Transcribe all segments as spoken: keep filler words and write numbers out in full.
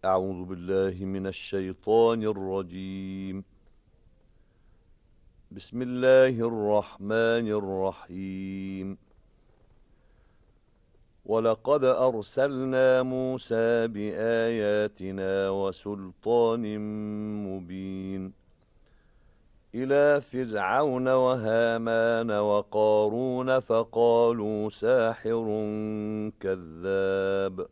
أعوذ بالله من الشيطان الرجيم. بسم الله الرحمن الرحيم. ولقد أرسلنا موسى بآياتنا وسلطان مبين إلى فرعون وهامان وقارون فقالوا ساحر كذاب،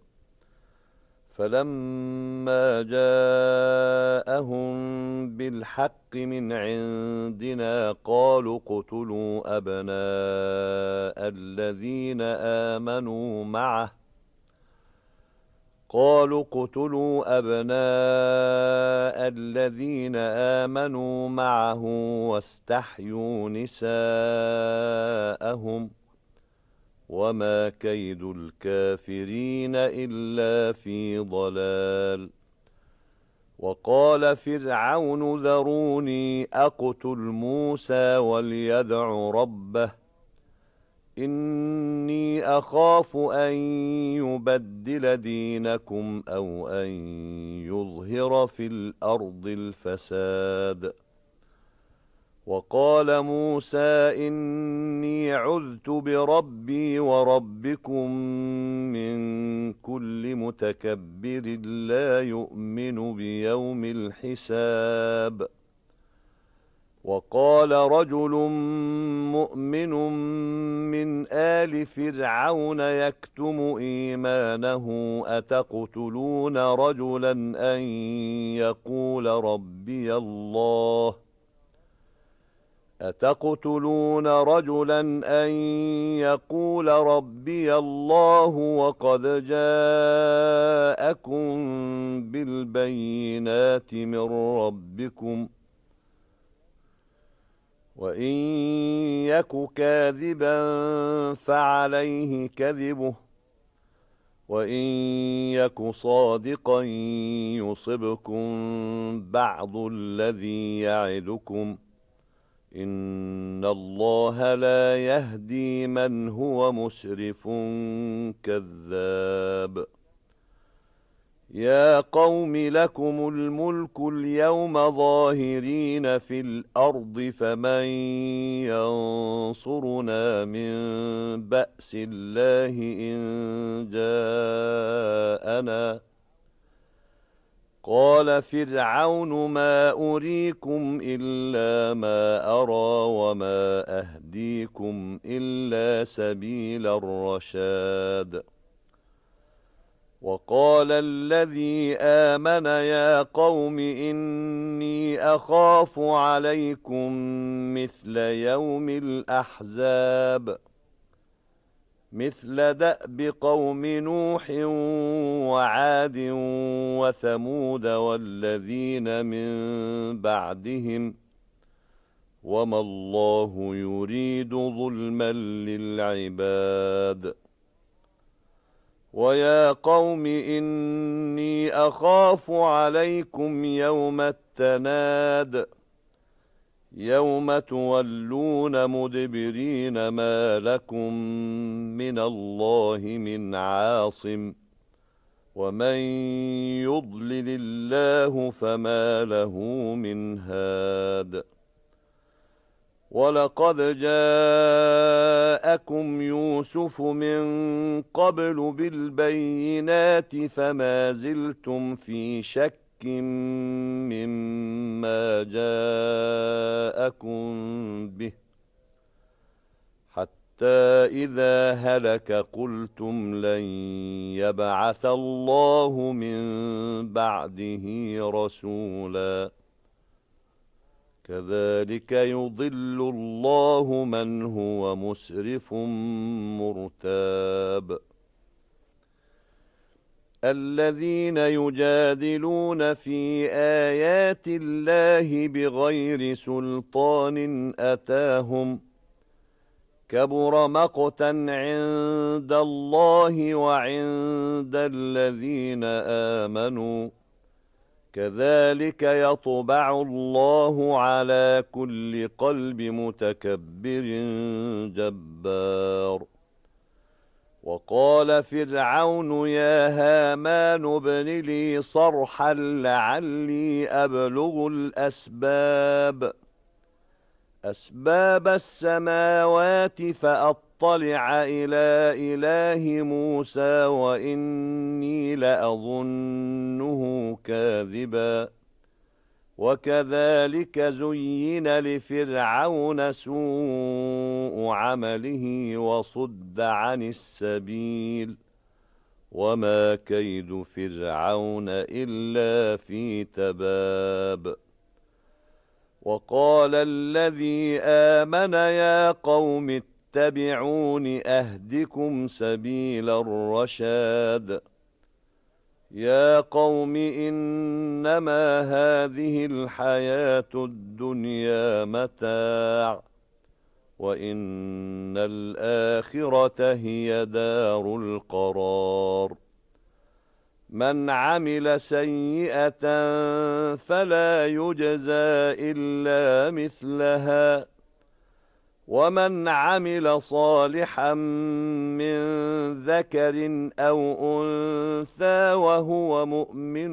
فلما جاءهم بالحق من عندنا قالوا اقتلوا أبناء الذين آمنوا معه قالوا اقتلوا أبناء الذين آمنوا معه واستحيوا نساءهم، وما كيد الكافرين إلا في ضلال. وقال فرعون ذروني أقتل موسى وليدع ربه إني أخاف أن يبدل دينكم أو أن يظهر في الأرض الفساد. وقال موسى إني عذت بربي وربكم من كل متكبر لا يؤمن بيوم الحساب. وقال رجل مؤمن من آل فرعون يكتم إيمانه أتقتلون رجلا أن يقول ربي الله أتقتلون رجلا أن يقول ربي الله وقد جاءكم بالبينات من ربكم وإن يك كاذبا فعليه كذبه وإن يك صادقا يصبكم بعض الذي يعدكم إن الله لا يهدي من هو مسرف كذاب. يا قوم لكم الملك اليوم ظاهرين في الأرض فمن ينصرنا من بأس الله إن جاءنا. قال فرعون ما أريكم إلا ما أرى وما أهديكم إلا سبيل الرشاد. وقال الذي آمن يا قوم إني أخاف عليكم مثل يوم الأحزاب مثل دأب قوم نوح وعاد وثمود والذين من بعدهم وما الله يريد ظلما للعباد. ويا قوم إني أخاف عليكم يوم التناد يوم تولون مدبرين ما لكم من الله من عاصم ومن يضلل الله فما له من هاد. ولقد جاءكم يوسف من قبل بالبينات فما زلتم في شك مما جاءكم به حتى إذا هلك قلتم لن يبعث الله من بعده رسولا كذلك يضل الله من هو مسرف مرتاب. الذين يجادلون في آيات الله بغير سلطان أتاهم كبر مقتا عند الله وعند الذين آمنوا كذلك يطبع الله على كل قلب متكبر جبار. وقال فرعون يا هامان ابن لي صرحا لعلي أبلغ الأسباب أسباب السماوات فأطلع إلى إله موسى وإني لأظنه كاذبا وكذلك زين لفرعون سوء عمله وصد عن السبيل وما كيد فرعون إلا في تباب وقال الذي آمن يا قوم اتبعون أهدكم سبيل الرشاد يا قوم إنما هذه الحياة الدنيا متاع وإن الآخرة هي دار القرار من عمل سيئة فلا يجزى إلا مثلها ومن عمل صالحا من ذكر أو أنثى وهو مؤمن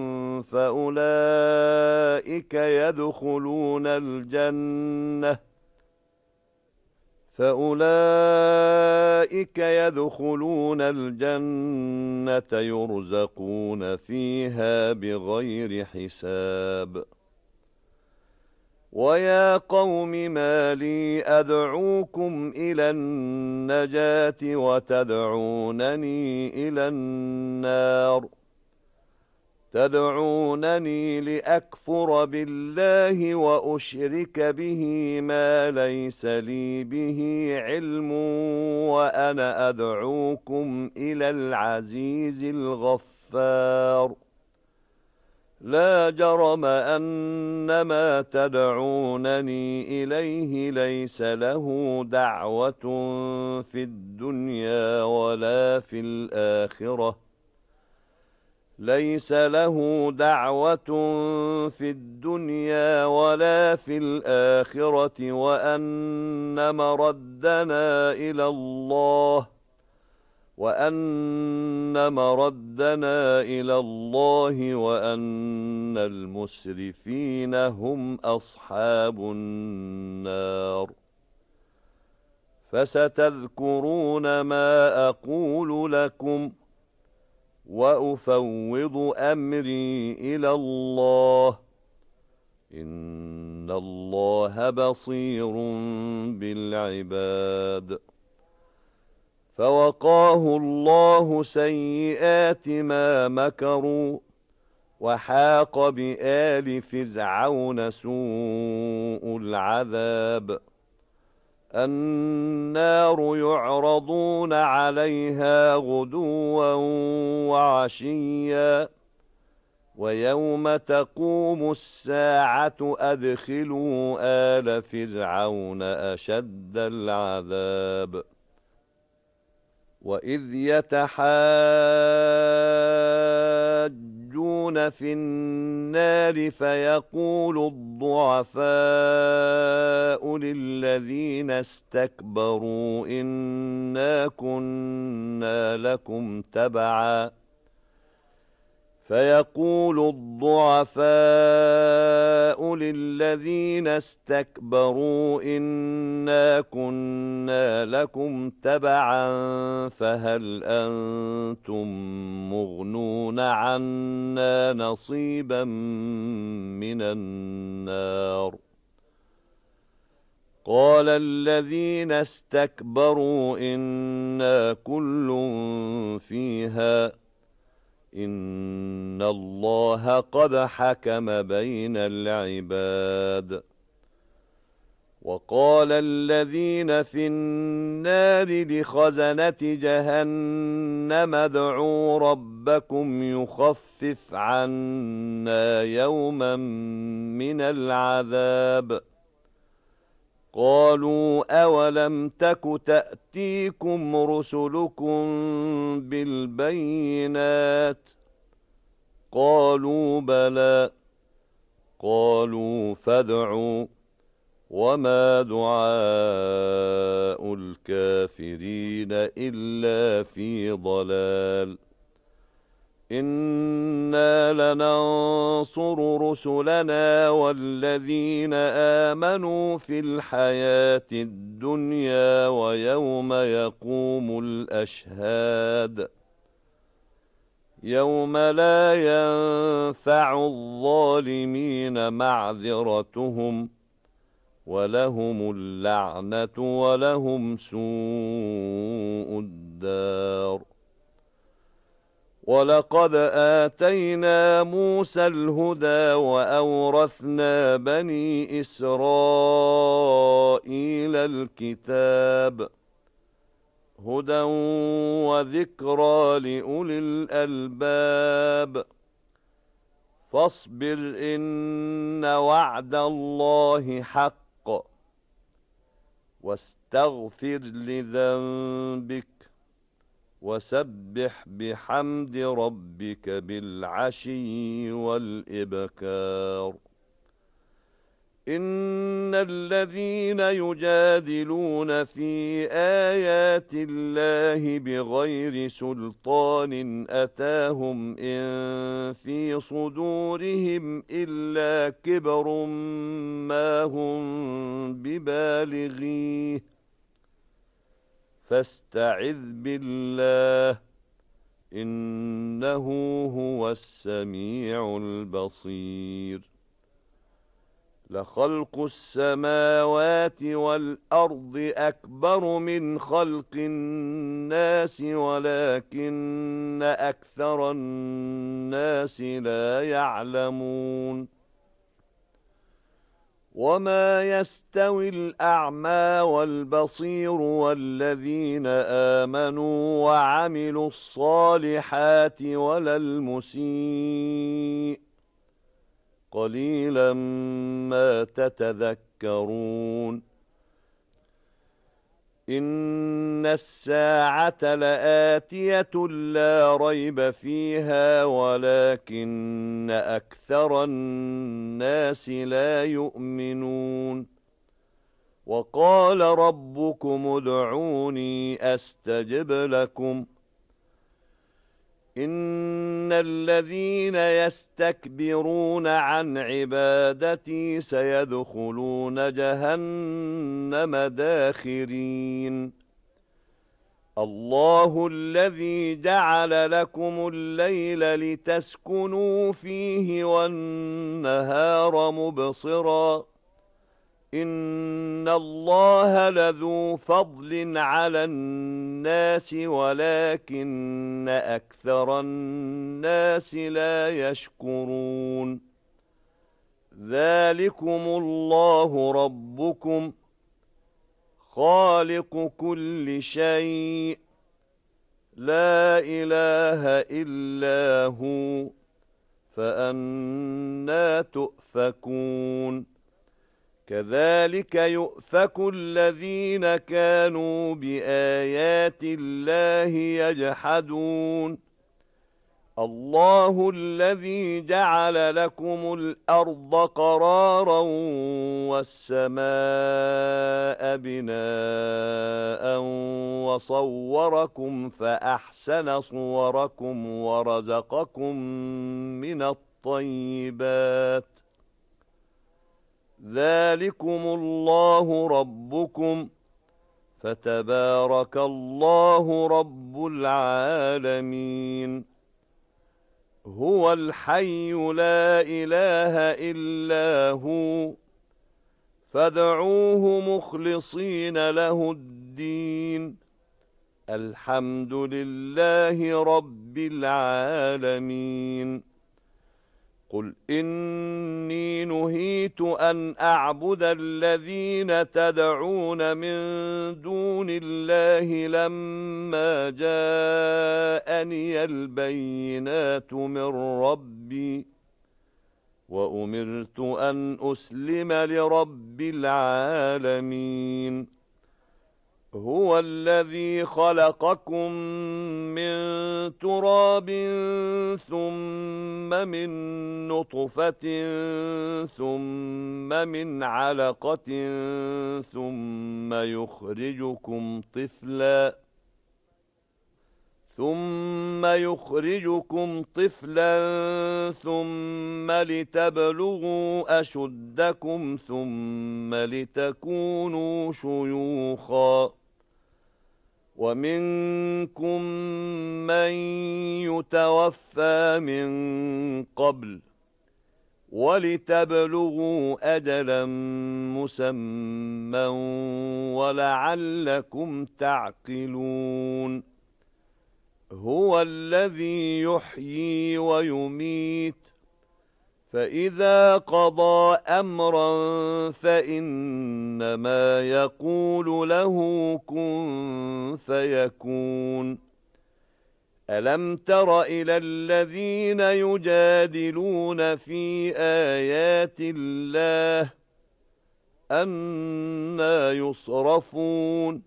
فأولئك يدخلون الجنة فأولئك يدخلون الجنة يرزقون فيها بغير حساب ويا قوم ما لي أدعوكم إلى النجاة وتدعونني إلى النار تدعونني لأكفر بالله وأشرك به ما ليس لي به علم وأنا أدعوكم إلى العزيز الغفار لا جرم أن ما تدعونني إليه ليس له دعوة في الدنيا ولا في الآخرة ليس له دعوة في الدنيا ولا في الآخرة وأن مردنا إلى الله وأن مردنا إلى الله وأن المسرفين هم أصحاب النار فستذكرون ما أقول لكم وأفوض أمري إلى الله إن الله بصير بالعباد فوقاه الله سيئات ما مكروا وحاق بآل فرعون سوء العذاب النار يعرضون عليها غدوا وعشيا ويوم تقوم الساعة أدخلوا آل فرعون أشد العذاب وإذ يتحاجون في النار فيقول الضعفاء للذين استكبروا إنا كنا لكم تبعا فيقول الضعفاء للذين استكبروا إنا كنا لكم تبعا فهل أنتم مغنون عنا نصيبا من النار قال الذين استكبروا إنا كل فيها إن الله قد حكم بين العباد وقال الذين في النار لخزنة جهنم ادعوا ربكم يخفف عنا يوما من العذاب قالوا أولم تك تأتيكم رسلكم بالبينات قالوا بلى قالوا فادعوا وما دعاء الكافرين إلا في ضلال إنا لننصر رسلنا والذين آمنوا في الحياة الدنيا ويوم يقوم الأشهاد يوم لا ينفع الظالمين معذرتهم ولهم اللعنة ولهم سوء الدار ولقد آتينا موسى الهدى وأورثنا بني إسرائيل الكتاب هدى وذكرى لأولي الألباب فاصبر إن وعد الله حق واستغفر لذنبك وسبح بحمد ربك بالعشي والإبكار إن الذين يجادلون في آيات الله بغير سلطان أتاهم إن في صدورهم إلا كبر ما هم ببالغيه فاستعذ بالله إنه هو السميع البصير لخلق السماوات والأرض أكبر من خلق الناس ولكن أكثر الناس لا يعلمون وما يستوي الأعمى والبصير والذين آمنوا وعملوا الصالحات ولا المسيء قليلا ما تتذكرون إن الساعة لآتية لا ريب فيها ولكن أكثر الناس لا يؤمنون وقال ربكم ادعوني أستجب لكم إن الذين يستكبرون عن عبادتي سيدخلون جهنم داخرين الله الذي جعل لكم الليل لتسكنوا فيه والنهار مبصرا إن الله لذو فضل على الناس ولكن أكثر الناس لا يشكرون ذلكم الله ربكم خالق كل شيء لا إله إلا هو فأنى تؤفكون كذلك يؤفك الذين كانوا بآيات الله يجحدون الله الذي جعل لكم الأرض قرارا والسماء بناء وصوركم فأحسن صوركم ورزقكم من الطيبات ذلكم الله ربكم فتبارك الله رب العالمين هو الحي لا إله إلا هو فادعوه مخلصين له الدين الحمد لله رب العالمين قل إني نهيت أن أعبد الذين تدعون من دون الله لما جاءني البينات من ربي وأمرت أن أسلم لرب العالمين هو الذي خلقكم من تراب ثم من نطفة ثم من علقة ثم يخرجكم طفلا ثم يخرجكم طفلا ثم لتبلغوا أشدكم ثم لتكونوا شيوخا ومنكم من يتوفى من قبل ولتبلغوا أجلا مسمى ولعلكم تعقلون هو الذي يحيي ويميت فإذا قضى أمرا فإنما يقول له كن فيكون ألم تر إلى الذين يجادلون في آيات الله أنى يصرفون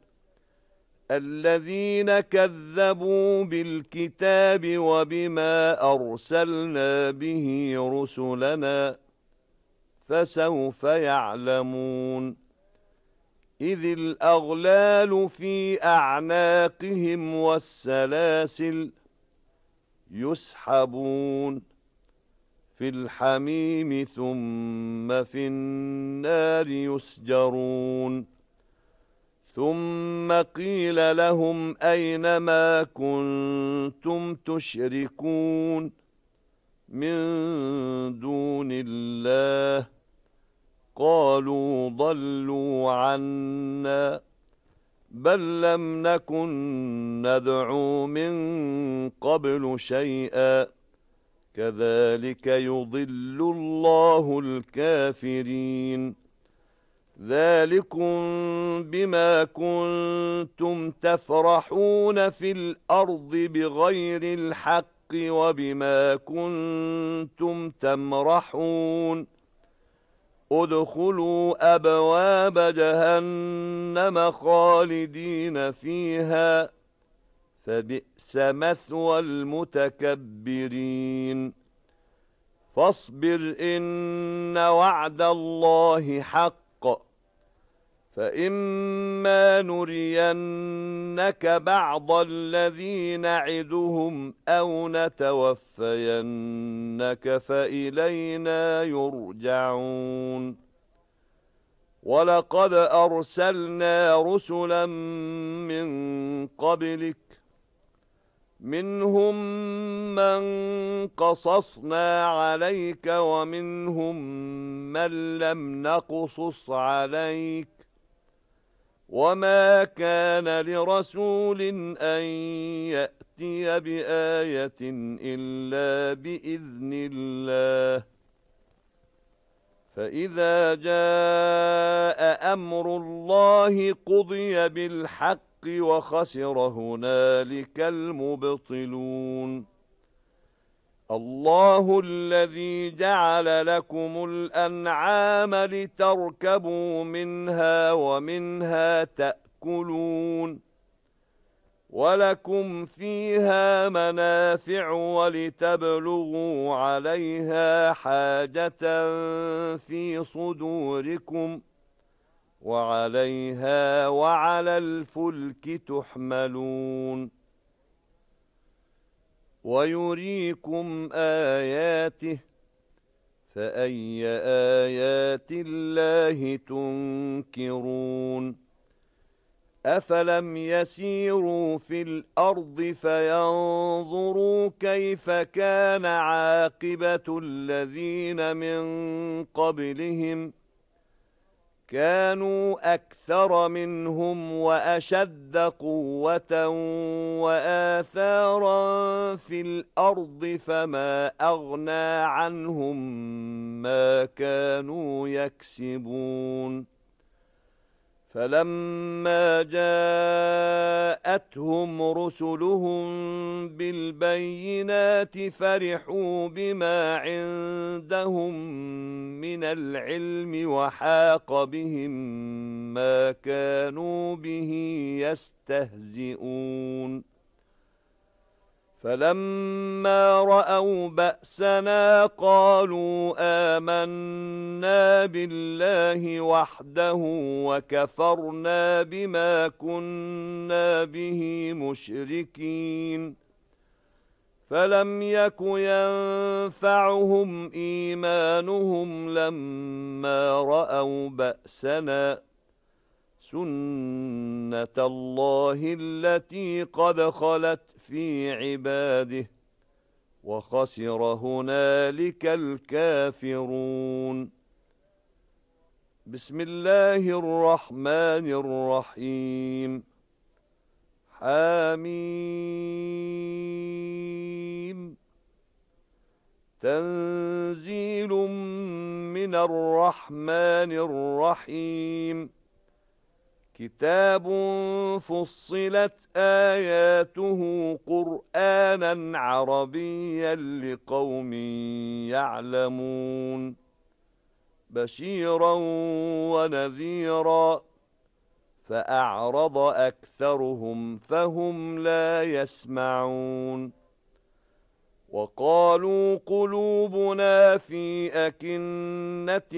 الذين كذبوا بالكتاب وبما أرسلنا به رسلنا فسوف يعلمون إذ الأغلال في أعناقهم والسلاسل يسحبون في الحميم ثم في النار يسجرون ثم قيل لهم أين ما كنتم تشركون من دون الله قالوا ضلوا عنا بل لم نكن ندعو من قبل شيئا كذلك يضل الله الكافرين ذلكم بما كنتم تفرحون في الأرض بغير الحق وبما كنتم تمرحون ادخلوا أبواب جهنم خالدين فيها فبئس مثوى المتكبرين فاصبر إن وعد الله حق فإما نرينك بعض الذي نعدهم أو نتوفينك فإلينا يرجعون ولقد أرسلنا رسلا من قبلك منهم من قصصنا عليك ومنهم من لم نقصص عليك وما كان لرسول أن يأتي بآية إلا بإذن الله فإذا جاء أمر الله قضي بالحق وخسر هنالك المبطلون الله الذي جعل لكم الأنعام لتركبوا منها ومنها تأكلون ولكم فيها منافع ولتبلغوا عليها حاجة في صدوركم وعليها وعلى الفلك تحملون ويريكم آياته فأي آيات الله تنكرون أفلم يسيروا في الأرض فينظروا كيف كان عاقبة الذين من قبلهم كانوا أكثر منهم وأشد قوة وآثارا في الأرض فما أغنى عنهم ما كانوا يكسبون فَلَمَّا جَاءَتْهُمْ رُسُلُهُم بِالْبَيِّنَاتِ فَرِحُوا بِمَا عِندَهُم مِّنَ الْعِلْمِ وَحَاقَ بِهِم مَّا كَانُوا بِهِ يَسْتَهْزِئُونَ فَلَمَّا رَأَوْا بَأْسَنَا قَالُوا آمَنَّا بِاللَّهِ وَحْدَهُ وَكَفَرْنَا بِمَا كُنَّا بِهِ مُشْرِكِينَ فَلَمْ يَكُ يَنفَعُهُمْ إِيمَانُهُمْ لَمَّا رَأَوْا بَأْسَنَا سُنَّةَ اللَّهِ الَّتِي قَدْ خَلَتْ فِي عِبَادِهِ وَخَسِرَ هُنَالِكَ الْكَافِرُونَ. بسم الله الرحمن الرحيم. حميم. تنزيل من الرحمن الرحيم. كتاب فصلت آياته قرآنا عربيا لقوم يعلمون بشيرا ونذيرا فأعرض أكثرهم فهم لا يسمعون وقالوا قلوبنا في أكنة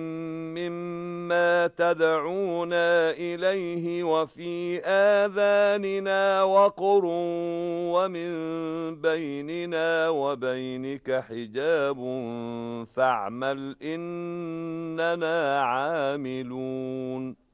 مما تدعونا إليه وفي آذاننا وقر ومن بيننا وبينك حجاب فاعمل إننا عاملون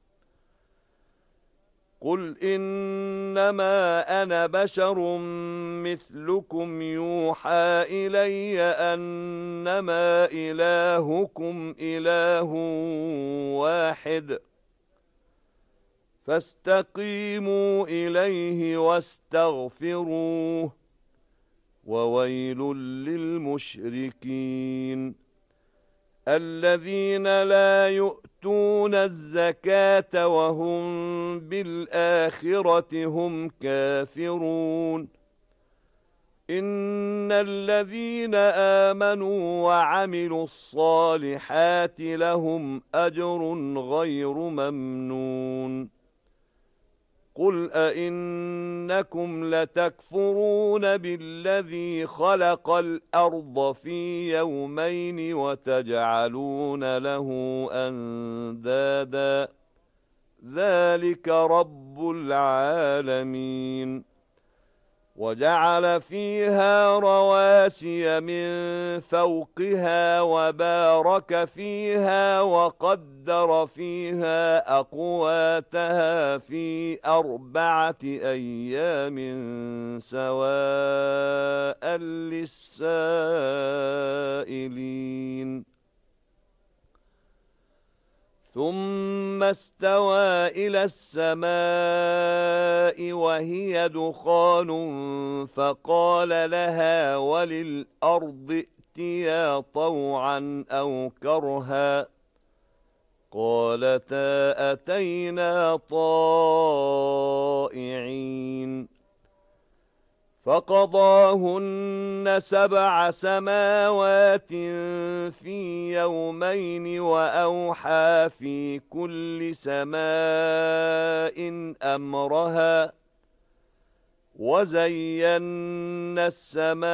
قل إنما أنا بشر مثلكم يوحى إلي أنما إلهكم إله واحد فاستقيموا إليه واستغفروه وويل للمشركين الذين لا يؤتون الزكاة وهم بالآخرة هم كافرون إن الذين آمنوا وعملوا الصالحات لهم أجر غير ممنون قل أئنكم لتكفرون بالذي خلق الأرض في يومين وتجعلون له أندادا ذلك رب العالمين وجعل فيها رواسي من فوقها وبارك فيها وقدر فيها أقواتها في أربعة أيام سواء للسائلين ثم استوى إلى السماء وهي دخان فقال لها وللأرض ائتيا طوعا أو كرها قالتا أتينا طائعين فقضاهن سبع سماوات في يومين وأوحى في كل سماء أمرها وزينا السماء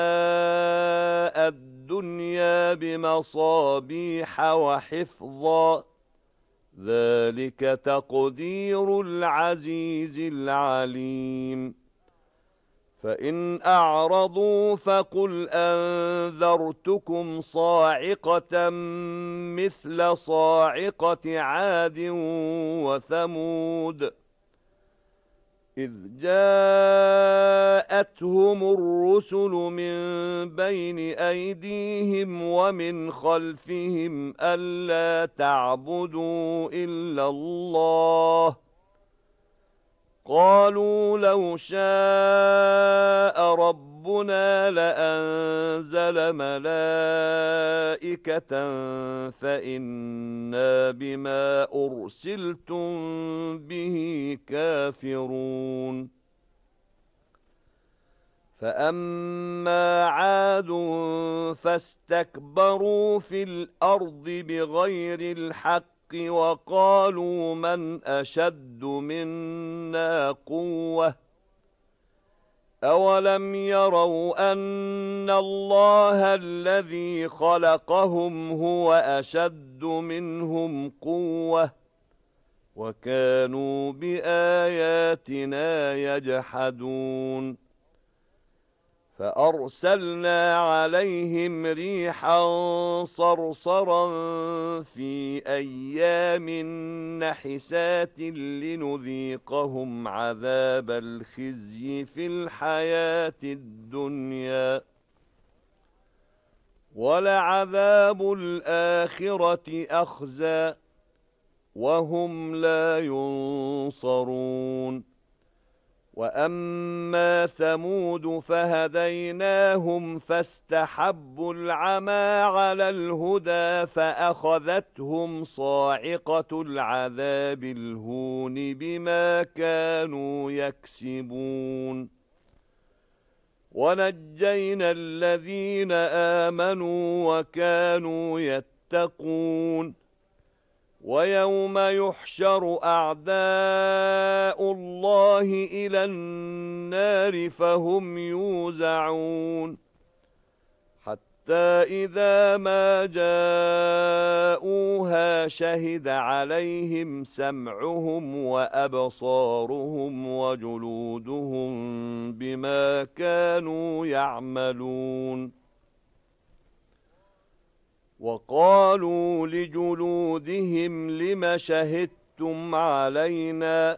الدنيا بمصابيح وحفظا ذلك تقدير العزيز العليم فإن أعرضوا فقل أنذرتكم صاعقة مثل صاعقة عاد وثمود إذ جاءتهم الرسل من بين أيديهم ومن خلفهم ألا تعبدوا إلا الله قالوا لو شاء ربنا لأنزل ملائكة فإنا بما أرسلتم به كافرون فأما عاد فاستكبروا في الأرض بغير الحق وقالوا من أشد منا قوة أولم يروا أن الله الذي خلقهم هو أشد منهم قوة وكانوا بآياتنا يجحدون فأرسلنا عليهم ريحا صرصرا في أيام نحسات لنذيقهم عذاب الخزي في الحياة الدنيا ولعذاب الآخرة أخزى وهم لا ينصرون وأما ثمود فهديناهم فاستحبوا العمى على الهدى فأخذتهم صاعقة العذاب الهون بما كانوا يكسبون ونجينا الذين آمنوا وكانوا يتقون ويوم يحشر أعداء الله إلى النار فهم يوزعون حتى إذا ما جاءوها شهد عليهم سمعهم وأبصارهم وجلودهم بما كانوا يعملون وقالوا لجلودهم لم شهدتم علينا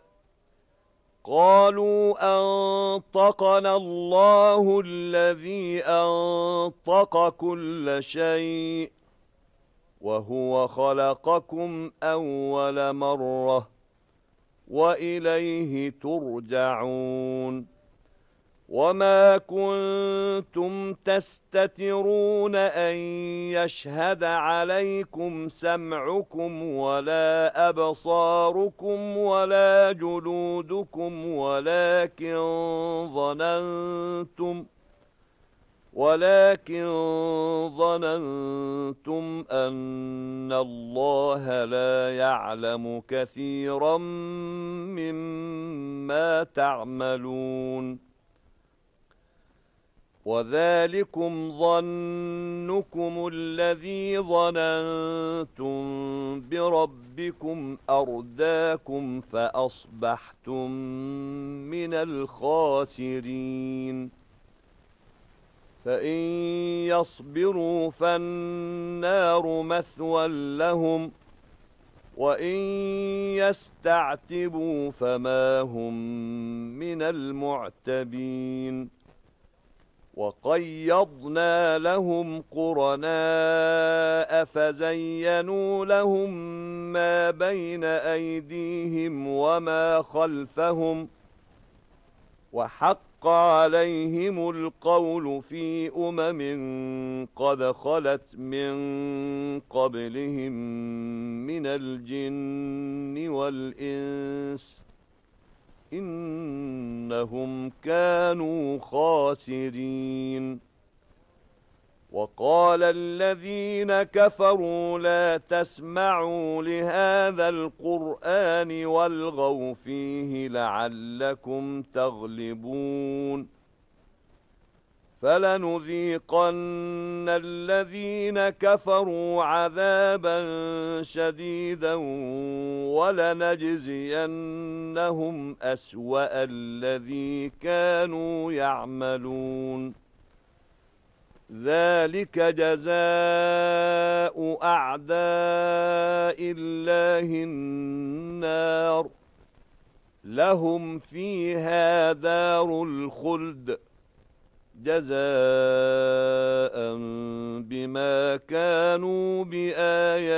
قالوا أنطقنا الله الذي أنطق كل شيء وهو خلقكم أول مرة وإليه ترجعون وما كنتم تستترون أن يشهد عليكم سمعكم ولا أبصاركم ولا جلودكم ولكن ظننتم ولكن ظننتم أن الله لا يعلم كثيرا مما تعملون وذلكم ظنكم الذي ظننتم بربكم أرداكم فأصبحتم من الخاسرين فإن يصبروا فالنار مثوى لهم وإن يستعتبوا فما هم من المعتبين وقيضنا لهم قرناء فزينوا لهم ما بين أيديهم وما خلفهم وحق عليهم القول في أمم قد خلت من قبلهم من الجن والإنس إنهم كانوا خاسرين وقال الذين كفروا لا تسمعوا لهذا القرآن والغوا فيه لعلكم تغلبون فلنذيقن الذين كفروا عذابا شديدا ولنجزينهم أسوأ الذي كانوا يعملون ذلك جزاء أعداء الله النار لهم فيها دار الخلد جزاء بما كانوا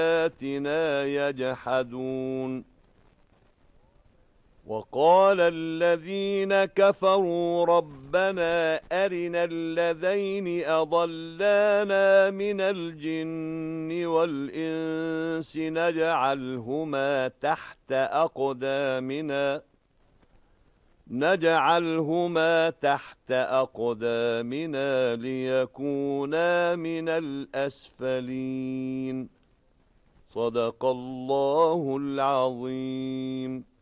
بآياتنا يجحدون وقال الذين كفروا ربنا أرنا الذين أضلانا من الجن والإنس نجعلهما تحت أقدامنا نجعلهما تحت أقدامنا ليكونا من الأسفلين. صدق الله العظيم.